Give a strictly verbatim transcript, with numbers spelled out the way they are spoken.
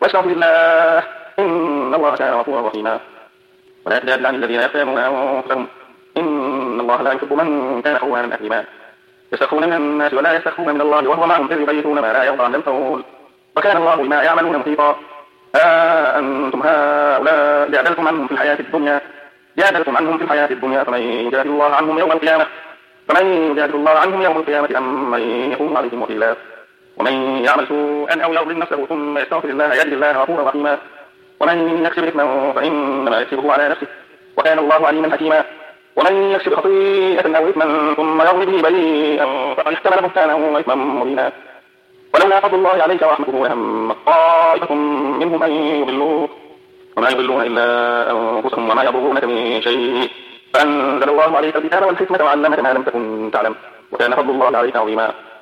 واستغفر الله إن الله كان غفورا رحيما. ولا تجادل عن الذين يختانون أنفسهم إن الله لا يحب من كان خوانا أثيما. يستخفون من الناس ولا يستخفون من الله وهو معهم إذ يبيتون ما لا يرضى عن القول وكان الله بما يعملون محيطا. ها أنتم هؤلاء جادلتم عنهم في الحياة الدنيا جادلتم عنهم في الحياة الدنيا فمن يجادل الله عنهم يوم القيامة فمن يجادل الله عنهم يوم القيامة أم من يكون عليهم وكيلا. ومن يعمل سوءا أو يظلم نفسه ثم يستغفر الله يجد الله غفورا رحيما. ومن يكسب إثما فإنما يكسبه على نفسه وكان الله عليما حكيما. ومن يكسب خطيئة أو إثما ثم يرمي به بريئا فقد احتمل بهتانا وإثما مبينا. ولولا فضل الله عليك ورحمته لهمت طائفة منهم أن يضلوك وما يضلون إلا أنفسهم وما يضرونك من شيء فأنزل الله عليك الكتاب والحكمة وعلمك ما لم تكن تعلم وكان فضل الله عليك عظيما.